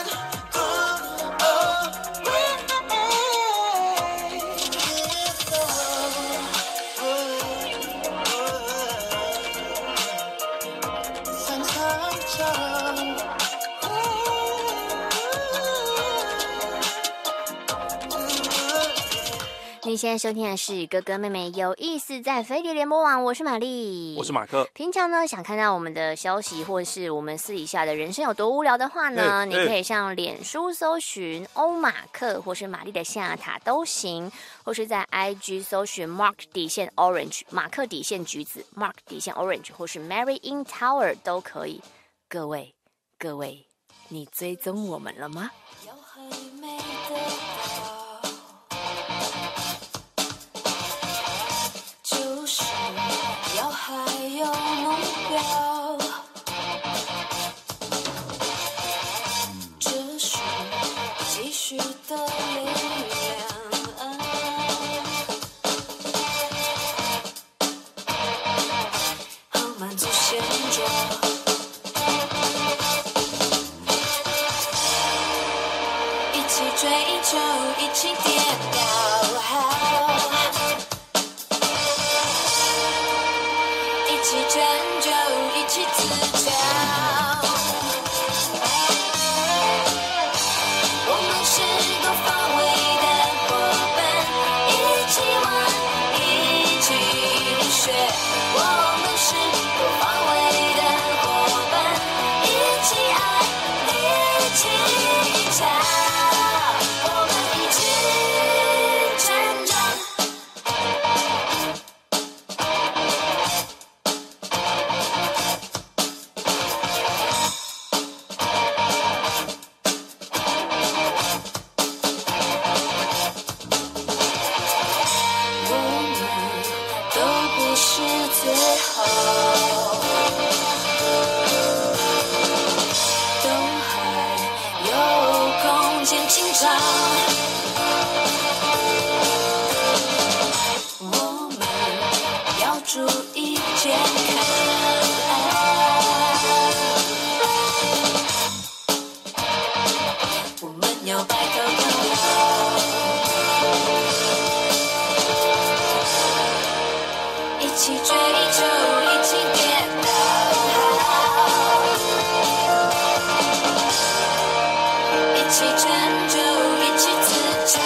Speaker 5: 你现在收听的是哥哥妹妹有意思在飞碟联播网，我是玛丽，
Speaker 13: 我是马克。
Speaker 5: 平常呢，想看到我们的消息，或是我们私底下的人生有多无聊的话呢，你可以上脸书搜寻欧马克，或是玛丽的象牙塔都行，或是在 IG 搜寻 Mark 底线 Orange 马克底线橘子 Mark 底线 Orange， 或是 Mary in Tower 都可以。各位，你追踪我们了吗？
Speaker 10: 就是要还有目标，这是继续的力量，好满足现状，一起追求，一起跌倒。一起拯救，一起自嘲。我们是多方位的伙伴，一起玩，一起学。我们是多方位的伙伴，一起爱，一起吵。我们一起成长。我们要注意健康，我们要白头到老，一起追求，一起跌倒，一起拯救，一起自嘲。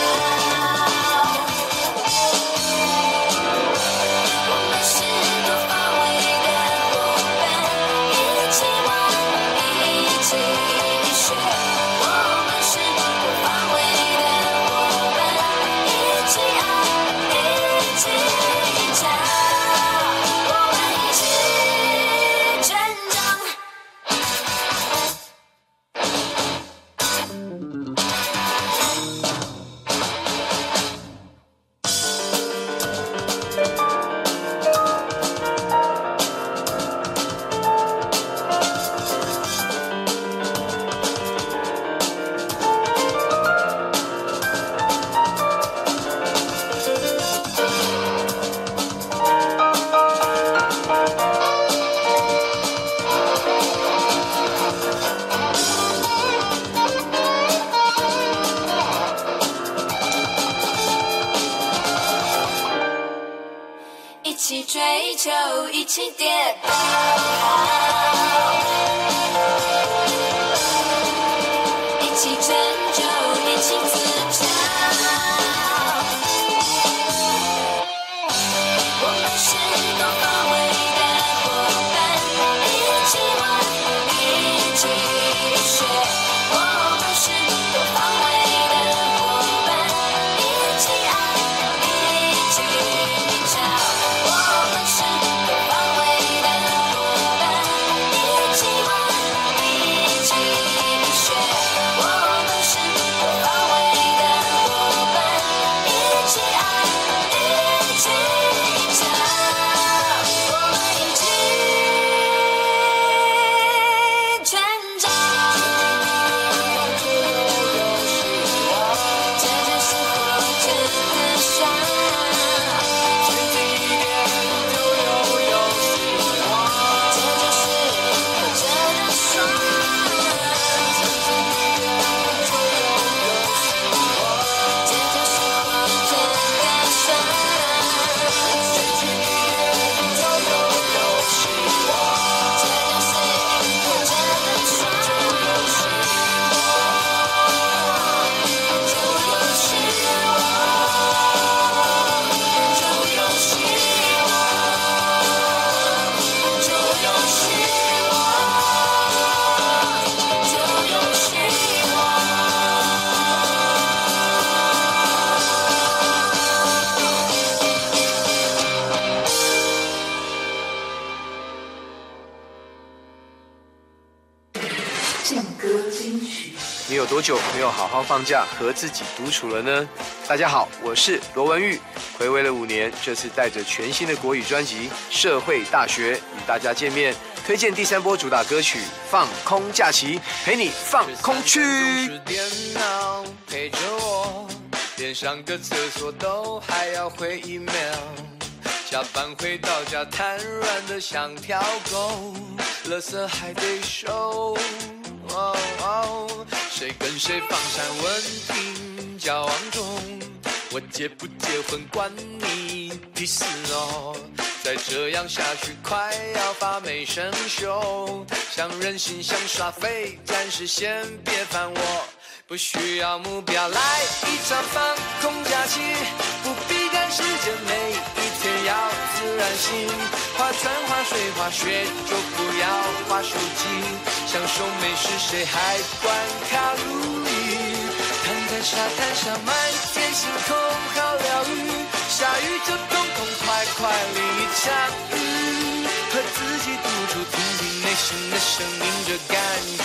Speaker 10: 一起追求，一起跌倒，一起拯救，一起自嘲。我们是多方位的伙伴，一起玩，一起学。我们是多方位的伙伴，一起爱，一起吵。我们是多方位的伙伴，一起玩。
Speaker 1: 劲歌金曲。
Speaker 19: 你有多久没有好好放假和自己独处了呢？大家好，我是罗文玉，睽违了5年，这次带着全新的国语专辑《社会大学》与大家见面，推荐第3波主打歌曲《放空假期》，陪你放空去。
Speaker 20: 电脑陪着我，连上个厕所都还要回email，下班回到家瘫软的像条狗，垃圾还得收。谁跟谁放闪问题交往中，我结不结婚关你屁事哦！再这样下去快要发霉生锈，想任性想耍废，暂时先别烦我，不需要目标，来一场放空假期，不必赶时间，每一天要自然醒，划船划水滑雪就不要划手机，享受美食谁还管卡路里，躺在沙滩上满天星空好疗愈，下雨就痛痛快快淋一场雨，和自己独处听听内心的声音，这感觉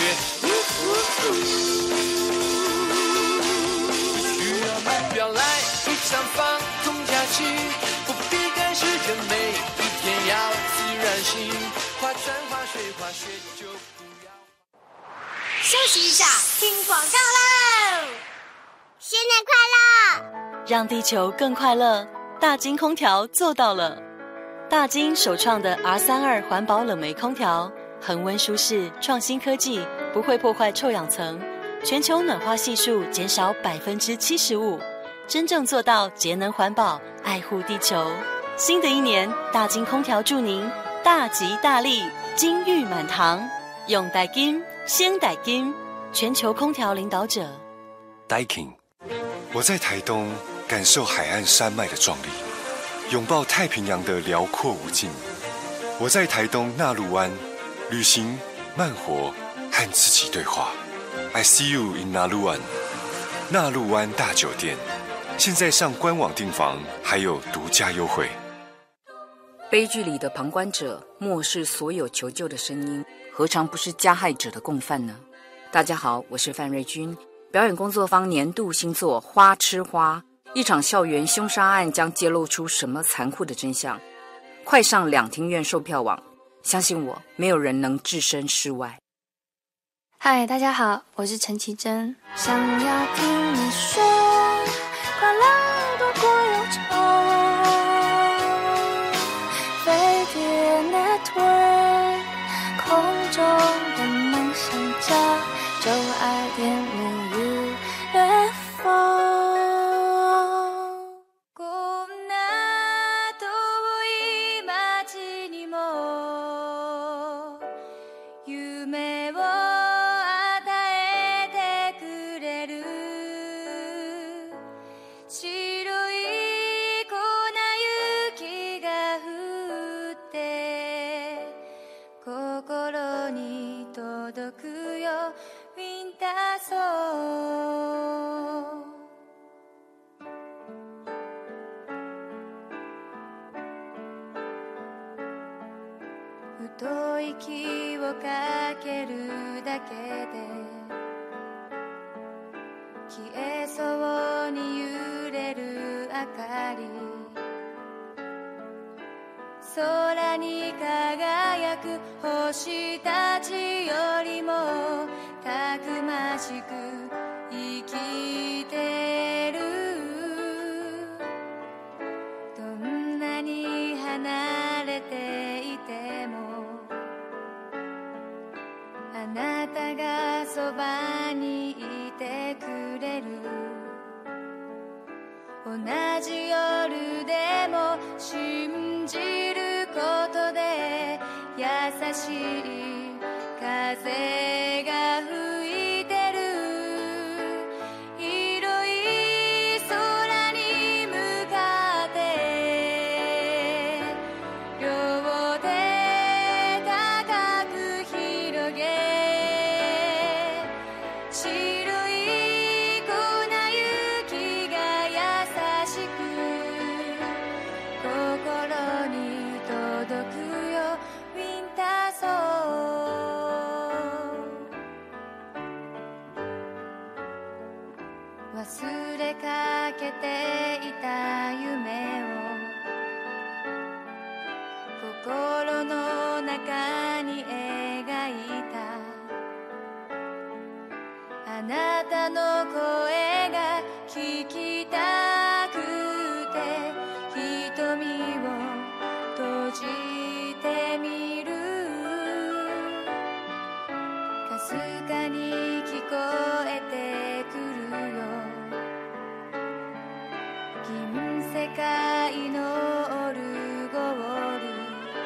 Speaker 20: 目标来一场放空假期，不必赶时间，每一天要自然醒，划船划水滑雪就不要。
Speaker 10: 休息一下，听广告喽！新年快乐！
Speaker 6: 让地球更快乐，大金空调做到了。大金首创的 R32 环保冷媒空调，恒温舒适，创新科技，不会破坏臭氧层，全球暖化系数减少75%，真正做到节能环保，爱护地球。新的一年，大金空调祝您大吉大利，金玉满堂。用代金，先代金，全球空调领导者。
Speaker 21: Daikin， 我在台东感受海岸山脉的壮丽，拥抱太平洋的辽阔无尽。我在台东纳鹿湾旅行慢活，和自己对话。I see you in 纳鹿湾，纳鹿湾大酒店，现在上官网订房还有独家优惠。
Speaker 22: 悲剧里的旁观者漠视所有求救的声音，何尝不是加害者的共犯呢？大家好，我是范瑞君。表演工作坊年度新作《花吃花》，一场校园凶杀案将揭露出什么残酷的真相？快上两厅院售票网，相信我，没有人能置身事外。
Speaker 23: 嗨，大家好，我是陈绮贞。想要听你说，快乐多过忧愁。飞碟 Network， 空中的梦想家，就爱点你 UFO。太息をかけるだけで消えそうに揺れる明かり、空に輝く星たちよりもたくましく生きてる。どんなに離れていてもあなたがそばにいてくれる。同じ夜でも信じることで優しい風が吹いてる。広い空に向かって両手高く広げ、白い粉雪が優しく心に届くよ。ウィンターソー忘れかけていた夢を心の中に描いたあなたの声が聞きたくて瞳を閉じてみるかすかに聞こえてくるよ銀世界のオルゴール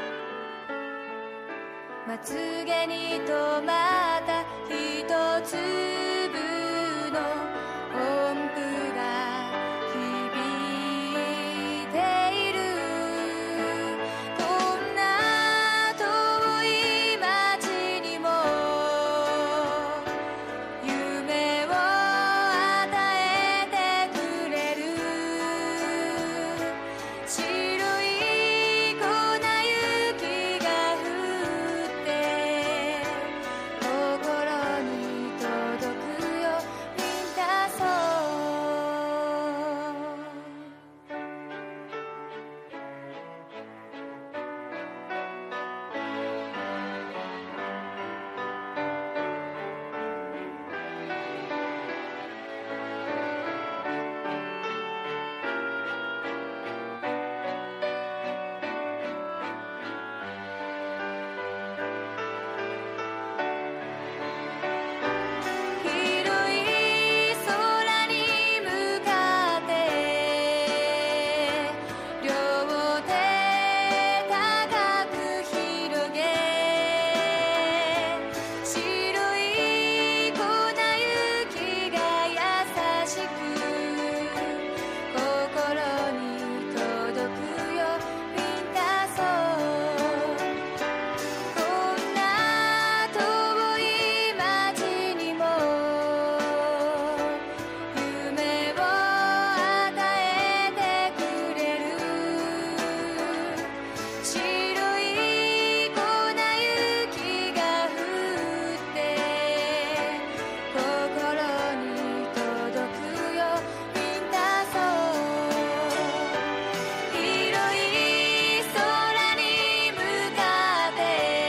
Speaker 23: まつげに止まった一粒の音符が響いているこんな遠い街にも夢を与えてくれる白い粉雪が降って心に届くよウィンターソ広い空に向かって両手高く広げ白い粉雪が優しく心に届くよウィンターソーこんな遠い街にも夢を与えてくれる白い粉雪が降って心に届くよウィンターソー広い空に向かって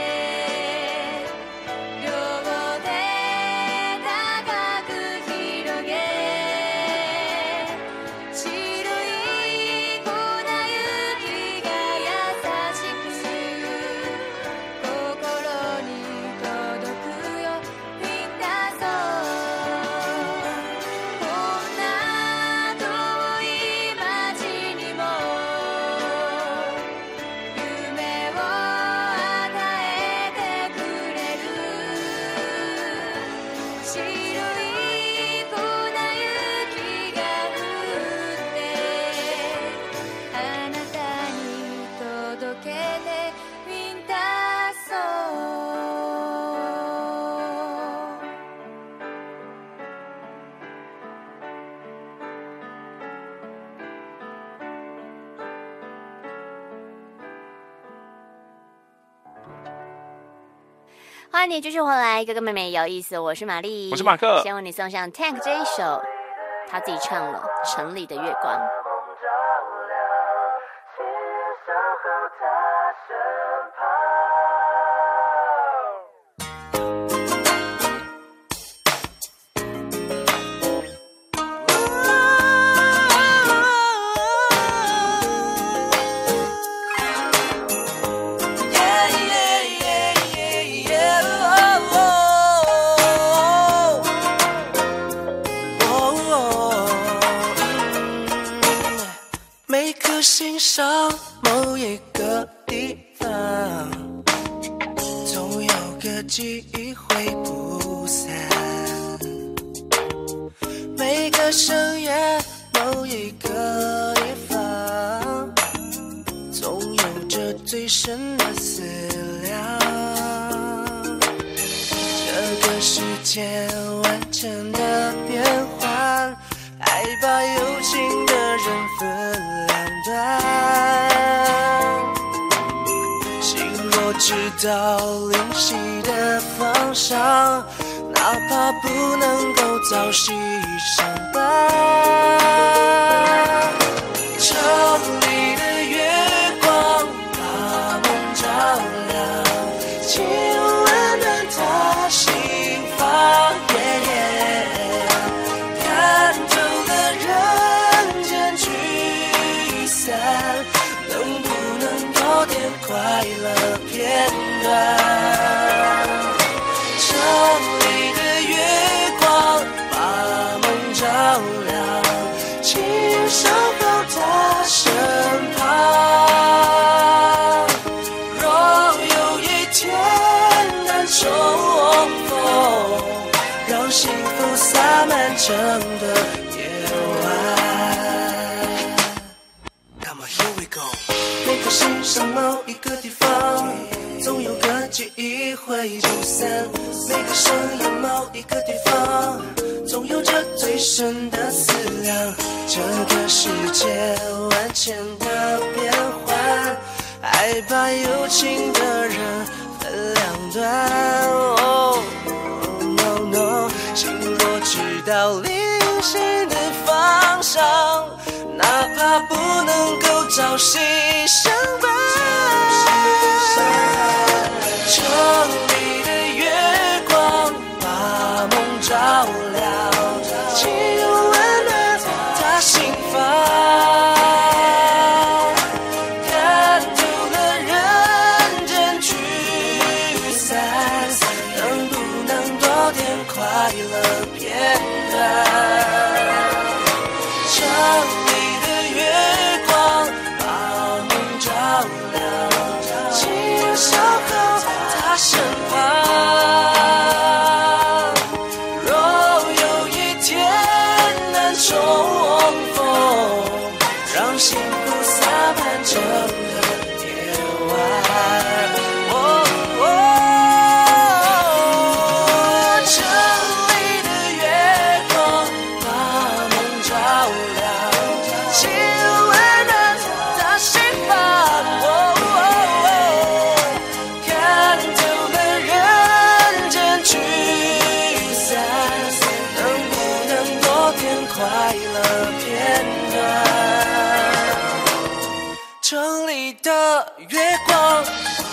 Speaker 23: 両手高く広げ白い粉雪が優しく心に届くよウィンターソーこんな遠い街にも夢を与えてくれる白い粉雪が降ってあなたに届けてウィンターソー
Speaker 5: 欢迎你继续回来，哥哥妹妹有意思，我是玛丽，
Speaker 13: 我是马克
Speaker 5: 先为你送上 Tank 这一首，他自己唱了《城里的月光》。
Speaker 2: 每颗心上某一个地方，总有个记忆会不散。每个深夜某一个地方，总有着最深的思量。这个世界完成的变换，爱把有情的人分两端。心若知道灵犀的方向， 长，哪怕不能够朝夕相伴。城里的月光把梦照亮，请温暖他心房。看透了人间聚散，能不能多点快乐片段？城里的月光把梦照亮，请守候他身旁。若有一天难重逢，让幸福洒满整个夜晚。Come on, here we go。每个世上某一个地方，总有个记忆会不散。每个深夜某一个地方，总有着最深的思量。这个世界万千的变幻，爱把有情的人分两端。Oh, no, no， 心若知道旅行的方向，哪怕不能够朝夕相伴。城里的月光把梦照亮，请温暖他心房。看透了人间聚散，能不能多点快乐片段？城里的月光把梦照亮，请守候他身旁。若有一天难重逢，让幸福洒满整个夜晚。城里的月光把梦照亮，请温暖他心房。看透了人间聚散，能不能多点快乐片段？城里的月光。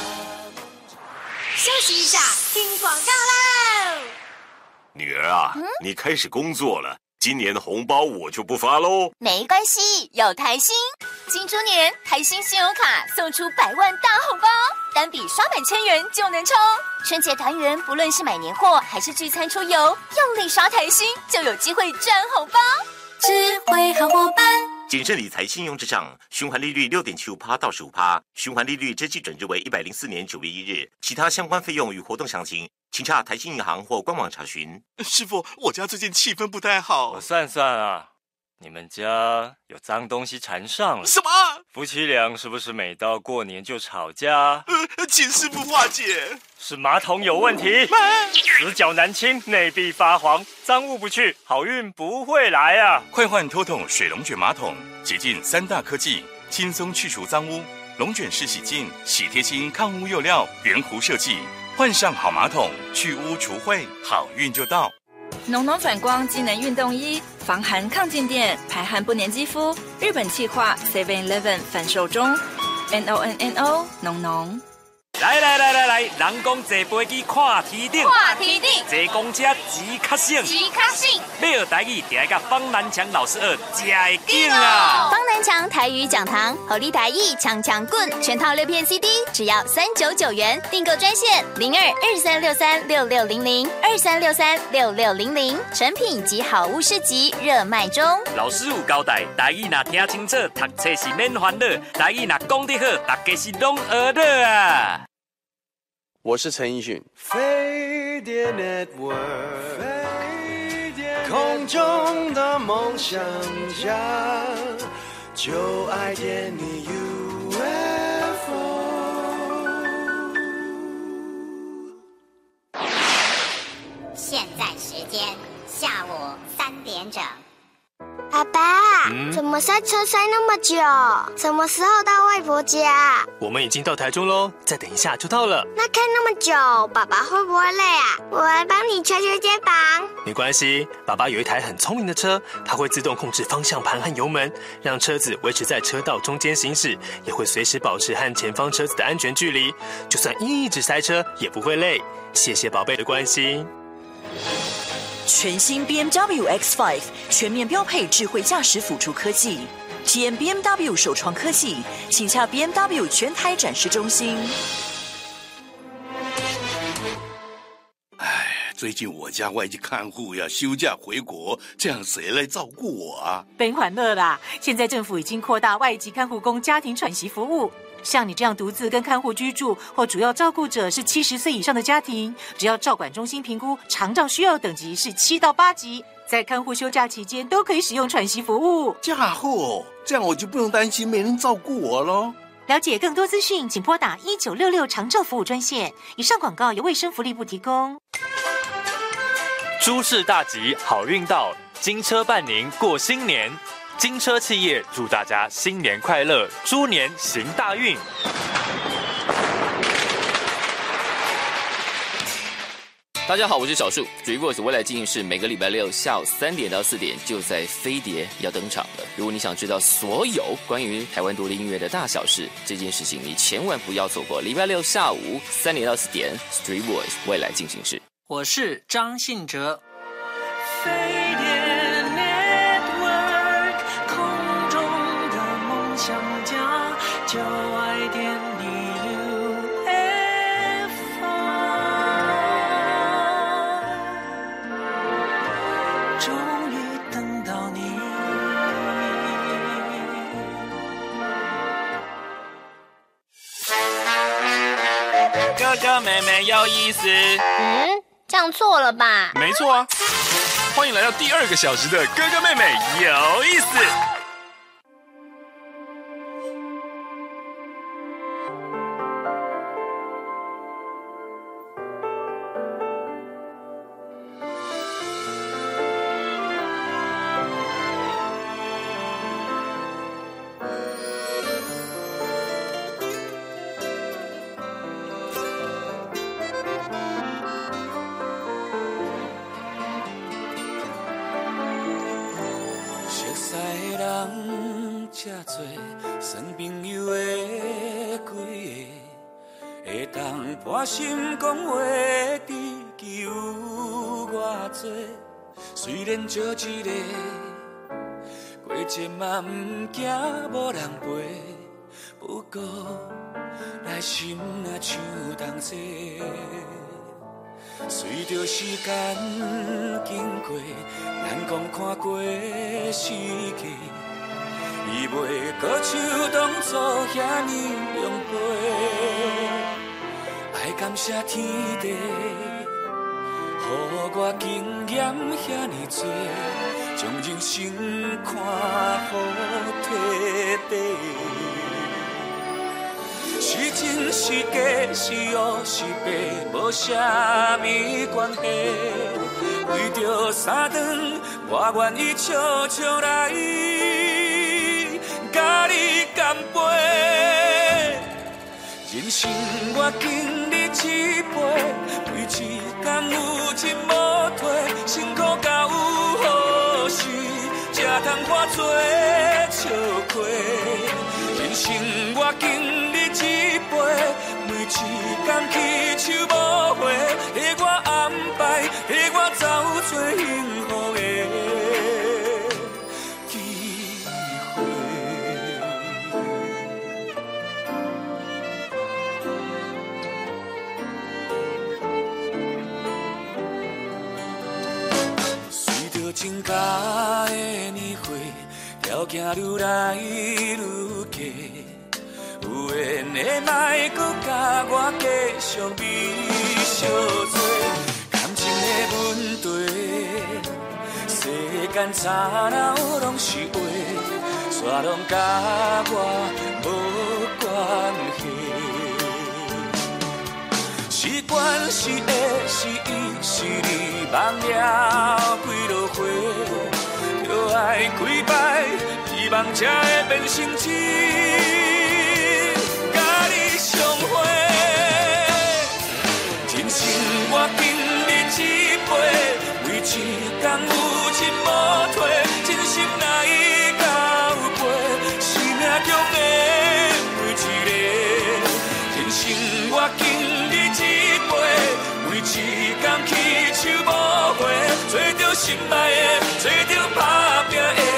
Speaker 8: 休息一下，听广告喽。
Speaker 3: 女儿啊，你开始工作了，今年的红包我就不发喽。
Speaker 16: 没关系，有台新。新猪年，台新信用卡送出100万大红包，单笔刷满1000元就能抽。春节团圆，不论是买年货还是聚餐出游，用力刷台新就有机会赚红包。智慧好伙伴。
Speaker 3: 谨慎理财，信用至上，循环利率6.75%到15%，循环利率之基准日为104年9月1日。其他相关费用与活动详情，请洽台新银行或官网查询。
Speaker 4: 师傅，我家最近气氛不太好。
Speaker 7: 我算算啊，你们家有脏东西缠上了。
Speaker 4: 什么？
Speaker 7: 夫妻俩是不是每到过年就吵架？
Speaker 4: 请师傅化解。
Speaker 7: 是马桶有问题，死角难清，内壁发黄，脏物不去，好运不会来啊！
Speaker 24: 快换脱桶水龙卷马桶，洁净3大科技，轻松去除脏污。龙卷式洗净，洗贴心抗污釉料，圆弧设计，换上好马桶，去污除秽，好运就到。
Speaker 25: 浓浓反光机能运动衣，防寒抗静电，排汗不粘肌肤。日本企划 7-Eleven 贩售中 ，NONNO 浓浓。
Speaker 26: 来，人讲坐飞机看天顶，坐公车钱较省，要学台语，就要甲方南强老师学，才会劲啊！
Speaker 16: 方南强台语讲堂，猴力台语强棍，全套6片 CD， 只要399元。订购专线02-2363-6600，2363-6600，成品及好物市集热卖中。
Speaker 26: 老师有交代，台语若听清楚，读册是免烦恼；台语若讲得好，大家是拢学得啊！
Speaker 19: 我是陈奕迅。
Speaker 2: 飞碟 Network， 空中的梦想家，就爱点你 UFO。
Speaker 27: 现在时间下午3点整。
Speaker 9: 爸爸，怎么塞车塞那么久？什么时候到外婆家？
Speaker 11: 我们已经到台中喽，再等一下就到了。
Speaker 9: 那开那么久，爸爸会不会累啊？我来帮你捶捶肩膀。
Speaker 11: 没关系，爸爸有一台很聪明的车，它会自动控制方向盘和油门，让车子维持在车道中间行驶，也会随时保持和前方车子的安全距离。就算一直塞车，也不会累。谢谢宝贝的关心。
Speaker 12: 全新 BMW X5 全面标配智慧驾驶辅助科技，体验 BMW 首创科技，请洽 BMW 全台展示中心。
Speaker 14: 最近我家外籍看护要休假回国，这样谁来照顾我啊？
Speaker 15: 别欢乐啦！现在政府已经扩大外籍看护工家庭喘息服务，像你这样独自跟看护居住，或主要照顾者是70岁以上的家庭，只要照管中心评估长照需要等级是7到8级，在看护休假期间都可以使用喘息服务。
Speaker 14: 家伙，这样我就不用担心没人照顾我咯。
Speaker 15: 了解更多资讯，请拨打1966长照服务专线。以上广告由卫生福利部提供。
Speaker 17: 诸事大吉，好运到，金车伴您过新年。金车企业祝大家新年快乐，猪年行大运。
Speaker 27: 大家好，我是小树。Dreamworks 未来进行式每个礼拜六下午3点到4点就在飞碟要登场了。如果你想知道所有关于台湾独立音乐的大小事，这件事情你千万不要错过。礼拜六下午3点到4点 Dreamworks 未来进行式。
Speaker 28: 我是张信哲。
Speaker 2: 飞碟 Network 空中的梦想家，9爱点终于等到你。
Speaker 26: 哥哥妹妹有意思。
Speaker 5: 这样错了吧？
Speaker 29: 没错啊！欢迎来到第2个小时的哥哥妹妹有意思。
Speaker 2: 这多算朋友的几个，会当破心讲话的知己有偌多。虽然少一个，过节嘛不惊无人陪。不过内心若像同齐，随着时间经过，咱讲看过世界。伊袂搁像当初遐尼用陪，爱感谢天地，予我经验遐尼多，将人生看好体白。是真是假，是黑是白，无啥物关系。为着三顿，我愿意笑笑来。甲你干杯，人生我经历一杯，每一天有进无退，辛苦甲有好事，才通看做笑亏。人生我经历一杯，每一天起手无回，替我安排，替我走做幸福的。情家的年岁，条件愈来愈低，有缘的莫搁甲我继续美相做，感情的问题，世间吵闹拢是话，煞拢甲我无关系。是缘是爱是伊是你，忘了几落回，着来几摆，希望才会变成真，甲你相会。人生我经历一杯，为一天有情无退，真心若已交陪，生命中的每一个。人生我经历一杯，为一天去手无回，找着心爱的，找着打拼的。